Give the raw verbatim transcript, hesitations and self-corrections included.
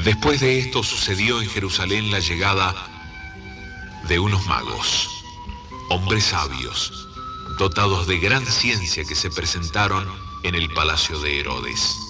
Después de esto sucedió en Jerusalén la llegada de unos magos, hombres sabios, dotados de gran ciencia, que se presentaron en el palacio de Herodes.